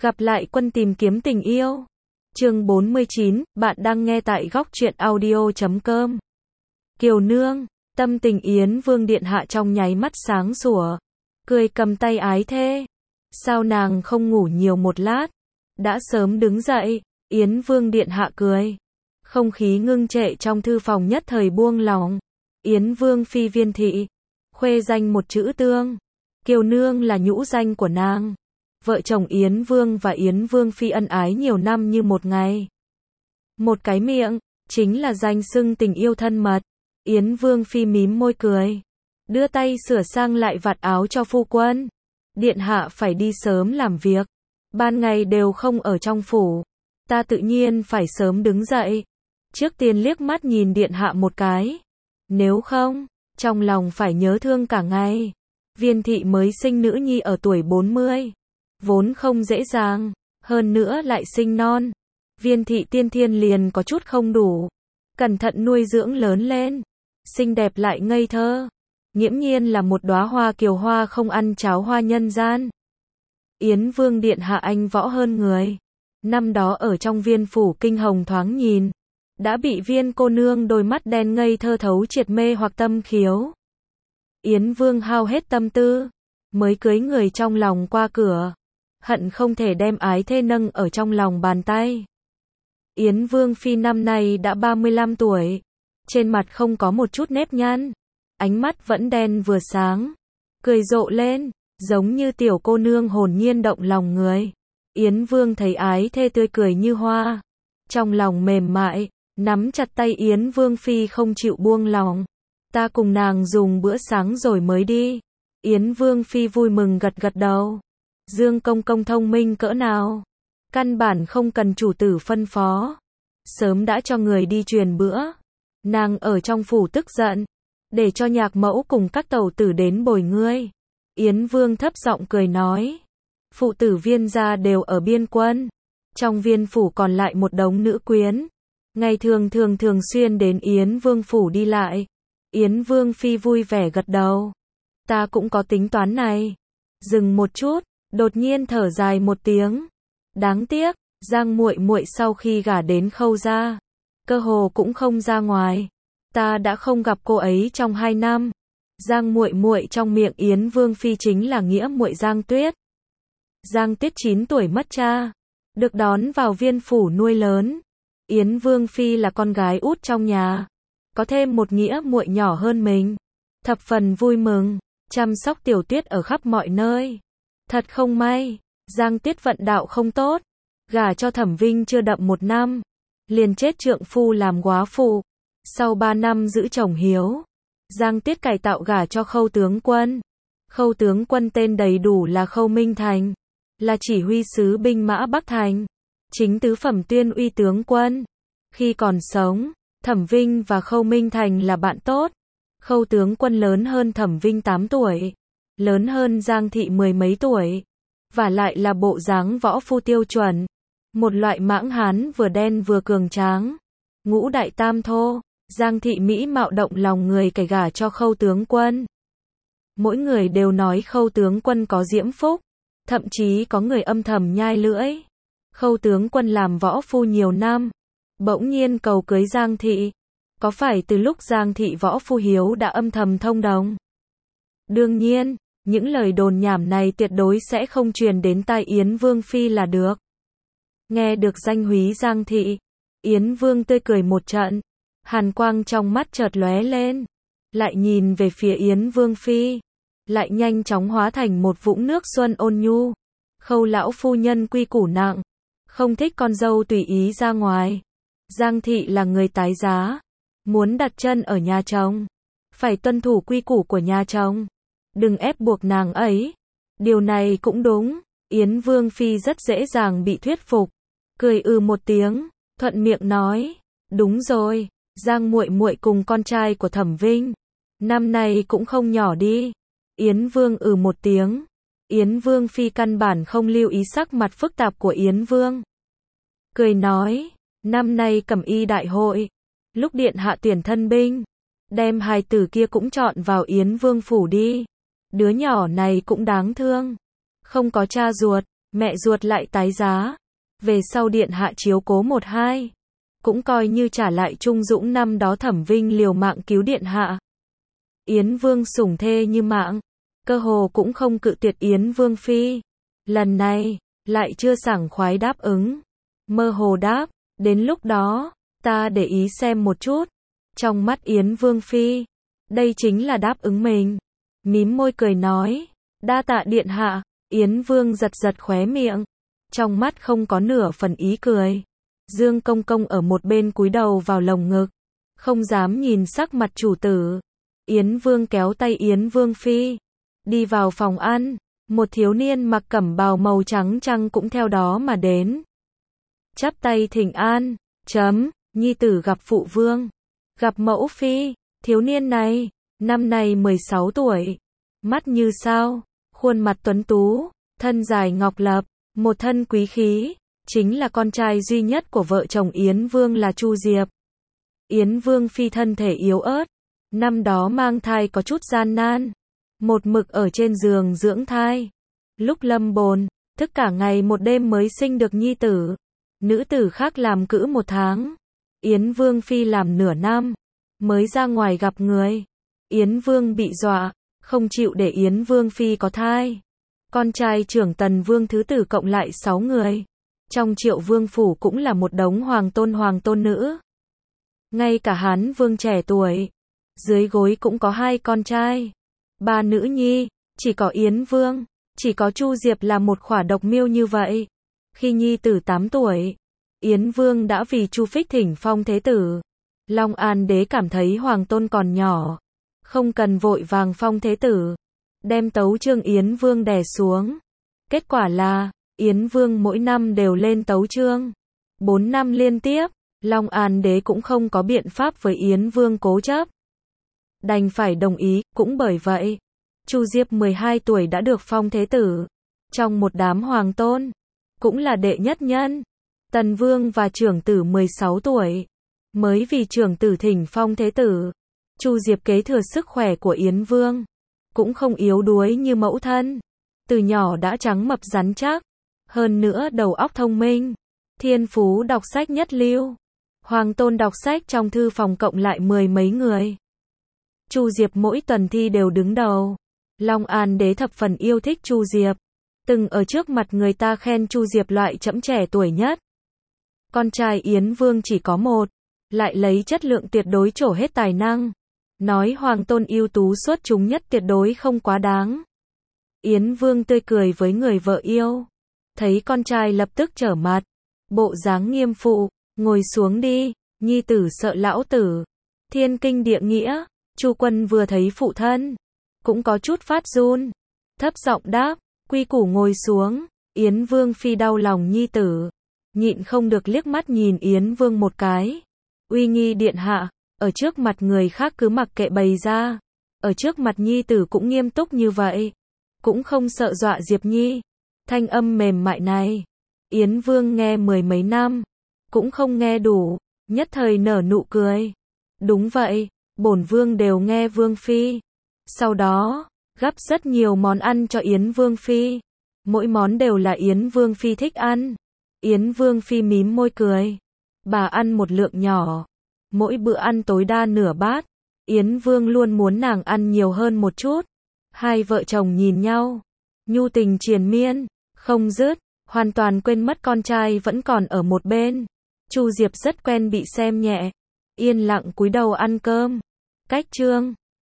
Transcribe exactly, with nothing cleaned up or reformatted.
Gặp lại quân tìm kiếm tình yêu. Chương bốn mươi chín, bạn đang nghe tại góc truyện audio chấm com. Kiều nương, tâm tình Yến Vương điện hạ trong nháy mắt sáng sủa, cười cầm tay ái thê. Sao nàng không ngủ nhiều một lát? Đã sớm đứng dậy, Yến Vương điện hạ cười. Không khí ngưng trệ trong thư phòng nhất thời buông lỏng. Yến Vương phi Viên thị, khuê danh một chữ Tương. Kiều nương là nhũ danh của nàng. Vợ chồng Yến Vương và Yến Vương phi ân ái nhiều năm như một ngày. Một cái miệng, chính là danh xưng tình yêu thân mật. Yến Vương phi mím môi cười, đưa tay sửa sang lại vạt áo cho phu quân. Điện hạ phải đi sớm làm việc, ban ngày đều không ở trong phủ, ta tự nhiên phải sớm đứng dậy. Trước tiên liếc mắt nhìn điện hạ một cái, nếu không, trong lòng phải nhớ thương cả ngày. Viên thị mới sinh nữ nhi ở tuổi bốn mươi, vốn không dễ dàng, hơn nữa lại sinh non. Viên thị tiên thiên liền có chút không đủ, cẩn thận nuôi dưỡng lớn lên, xinh đẹp lại ngây thơ, nghiễm nhiên là một đóa hoa kiều hoa không ăn cháo hoa nhân gian. Yến Vương điện hạ anh võ hơn người, năm đó ở trong Viên phủ kinh hồng thoáng nhìn, đã bị Viên cô nương đôi mắt đen ngây thơ thấu triệt mê hoặc tâm khiếu. Yến Vương hao hết tâm tư, mới cưới người trong lòng qua cửa, hận không thể đem ái thê nâng ở trong lòng bàn tay. Yến Vương phi năm nay đã ba mươi lăm tuổi, trên mặt không có một chút nếp nhăn, ánh mắt vẫn đen vừa sáng, cười rộ lên, giống như tiểu cô nương hồn nhiên động lòng người. Yến Vương thấy ái thê tươi cười như hoa, trong lòng mềm mại, nắm chặt tay Yến Vương phi không chịu buông lòng. Ta cùng nàng dùng bữa sáng rồi mới đi. Yến Vương phi vui mừng gật gật đầu. Dương công công thông minh cỡ nào, căn bản không cần chủ tử phân phó, sớm đã cho người đi truyền bữa. Nàng ở trong phủ tức giận, để cho nhạc mẫu cùng các tẩu tử đến bồi ngươi. Yến Vương thấp giọng cười nói, phụ tử Viên gia đều ở biên quân, trong Viên phủ còn lại một đống nữ quyến, ngày thường thường thường xuyên đến Yến Vương phủ đi lại. Yến Vương phi vui vẻ gật đầu, ta cũng có tính toán này. Dừng một chút, đột nhiên thở dài một tiếng, đáng tiếc, Giang muội muội sau khi gả đến Khâu gia, cơ hồ cũng không ra ngoài, ta đã không gặp cô ấy trong hai năm. Giang muội muội trong miệng Yến Vương phi chính là nghĩa muội Giang Tuyết. Giang Tuyết chín tuổi mất cha, được đón vào Viên phủ nuôi lớn. Yến Vương phi là con gái út trong nhà, có thêm một nghĩa muội nhỏ hơn mình, thập phần vui mừng, chăm sóc Tiểu Tuyết ở khắp mọi nơi. Thật không may, Giang Tuyết vận đạo không tốt, gả cho Thẩm Vinh chưa đậm một năm, liền chết trượng phu làm góa phụ. Sau ba năm giữ chồng hiếu, Giang Tuyết cải tạo gả cho Khâu tướng quân. Khâu tướng quân tên đầy đủ là Khâu Minh Thành, là chỉ huy sứ binh mã Bắc Thành, chính tứ phẩm tuyên uy tướng quân. Khi còn sống, Thẩm Vinh và Khâu Minh Thành là bạn tốt. Khâu tướng quân lớn hơn Thẩm Vinh tám tuổi, lớn hơn Giang thị mười mấy tuổi, và lại là bộ dáng võ phu tiêu chuẩn, một loại mãng hán vừa đen vừa cường tráng, ngũ đại tam thô. Giang thị mỹ mạo động lòng người cày gả cho Khâu tướng quân. Mỗi người đều nói Khâu tướng quân có diễm phúc, thậm chí có người âm thầm nhai lưỡi. Khâu tướng quân làm võ phu nhiều năm, bỗng nhiên cầu cưới Giang thị, có phải từ lúc Giang thị võ phu hiếu đã âm thầm thông đồng? Đương nhiên, những lời đồn nhảm này tuyệt đối sẽ không truyền đến tai Yến Vương phi là được. Nghe được danh húy Giang thị, Yến Vương tươi cười một trận, hàn quang trong mắt chợt lóe lên, lại nhìn về phía Yến Vương phi, lại nhanh chóng hóa thành một vũng nước xuân ôn nhu. Khâu lão phu nhân quy củ nặng, không thích con dâu tùy ý ra ngoài. Giang thị là người tái giá, muốn đặt chân ở nhà chồng, phải tuân thủ quy củ của nhà chồng, đừng ép buộc nàng ấy. Điều này cũng đúng, Yến Vương phi rất dễ dàng bị thuyết phục, cười ừ một tiếng, thuận miệng nói, đúng rồi, Giang muội muội cùng con trai của Thẩm Vinh, năm nay cũng không nhỏ đi. Yến Vương ừ một tiếng, Yến Vương phi căn bản không lưu ý sắc mặt phức tạp của Yến Vương, cười nói, năm nay cẩm y đại hội, lúc điện hạ tuyển thân binh, đem hài tử kia cũng chọn vào Yến Vương phủ đi. Đứa nhỏ này cũng đáng thương, không có cha ruột, Mẹ ruột lại tái giá. Về sau điện hạ chiếu cố một hai. Cũng coi như trả lại Trung Dũng năm đó Thẩm Vinh liều mạng cứu điện hạ. Yến Vương sủng thê như mạng. Cơ hồ cũng không cự tuyệt Yến Vương phi. Lần này, lại chưa sảng khoái đáp ứng. Mơ hồ đáp, đến lúc đó, ta để ý xem một chút. Trong mắt Yến Vương phi, đây chính là đáp ứng mình. Mím môi cười nói, đa tạ điện hạ. Yến Vương giật giật khóe miệng, trong mắt không có nửa phần ý cười. Dương Công Công ở một bên cúi đầu vào lồng ngực, không dám nhìn sắc mặt chủ tử. Yến Vương kéo tay Yến Vương phi, đi vào phòng ăn. Một thiếu niên mặc cẩm bào màu trắng trăng cũng theo đó mà đến. Chắp tay thỉnh an, chấm, nhi tử gặp phụ vương, gặp mẫu phi. Thiếu niên này, năm nay mười sáu tuổi, mắt như sao, khuôn mặt tuấn tú, thân dài ngọc lập, một thân quý khí, chính là con trai duy nhất của vợ chồng Yến Vương là Chu Diệp. Yến Vương phi thân thể yếu ớt, năm đó mang thai có chút gian nan, một mực ở trên giường dưỡng thai. Lúc lâm bồn, thức cả ngày một đêm mới sinh được nhi tử. Nữ tử khác làm cữ một tháng, Yến Vương phi làm nửa năm, mới ra ngoài gặp người. Yến Vương bị dọa, không chịu để Yến Vương phi có thai. Con trai trưởng Tần Vương thứ tử cộng lại sáu người. Trong Triệu Vương phủ cũng là một đống hoàng tôn hoàng tôn nữ. Ngay cả Hán Vương trẻ tuổi, dưới gối cũng có hai con trai, ba nữ nhi, chỉ có Yến Vương, chỉ có Chu Diệp là một khỏa độc miêu như vậy. Khi nhi tử tám tuổi, Yến Vương đã vì Chu Phích thỉnh phong thế tử. Long An đế cảm thấy hoàng tôn còn nhỏ, không cần vội vàng phong thế tử, đem tấu chương Yến Vương đè xuống. Kết quả là, Yến Vương mỗi năm đều lên tấu chương. Bốn năm liên tiếp, Long An đế cũng không có biện pháp với Yến Vương cố chấp. Đành phải đồng ý, cũng bởi vậy, Chu Diệp mười hai tuổi đã được phong thế tử. Trong một đám hoàng tôn, cũng là đệ nhất nhân. Tần Vương và trưởng tử mười sáu tuổi, mới vì trưởng tử thỉnh phong thế tử. Chu Diệp kế thừa sức khỏe của Yến Vương, cũng không yếu đuối như mẫu thân. Từ nhỏ đã trắng mập rắn chắc, hơn nữa đầu óc thông minh, thiên phú đọc sách nhất lưu. Hoàng tôn đọc sách trong thư phòng cộng lại mười mấy người. Chu Diệp mỗi tuần thi đều đứng đầu. Long An đế thập phần yêu thích Chu Diệp, từng ở trước mặt người ta khen Chu Diệp loại chẫm trẻ tuổi nhất. Con trai Yến Vương chỉ có một, lại lấy chất lượng tuyệt đối trổ hết tài năng. Nói hoàng tôn ưu tú xuất chúng nhất tuyệt đối không quá đáng. Yến Vương tươi cười với người vợ yêu, thấy con trai lập tức trở mặt, bộ dáng nghiêm phụ, ngồi xuống đi, nhi tử sợ lão tử. Thiên kinh địa nghĩa. Chu Quân vừa thấy phụ thân, cũng có chút phát run, thấp giọng đáp, quy củ ngồi xuống. Yến Vương phi đau lòng nhi tử, nhịn không được liếc mắt nhìn Yến Vương một cái. Uy nghi điện hạ, ở trước mặt người khác cứ mặc kệ bày ra, ở trước mặt nhi tử cũng nghiêm túc như vậy, cũng không sợ dọa Diệp Nhi. Thanh âm mềm mại này, Yến Vương nghe mười mấy năm, cũng không nghe đủ, nhất thời nở nụ cười. Đúng vậy, bổn vương đều nghe Vương phi. Sau đó, gắp rất nhiều món ăn cho Yến Vương phi. Mỗi món đều là Yến Vương phi thích ăn. Yến Vương phi mím môi cười. Bà ăn một lượng nhỏ, mỗi bữa ăn tối đa nửa bát. Yến Vương luôn muốn nàng ăn nhiều hơn một chút. Hai vợ chồng nhìn nhau, nhu tình triền miên, không dứt, hoàn toàn quên mất con trai vẫn còn ở một bên. Chu Diệp rất quen bị xem nhẹ, yên lặng cúi đầu ăn cơm. Cách chương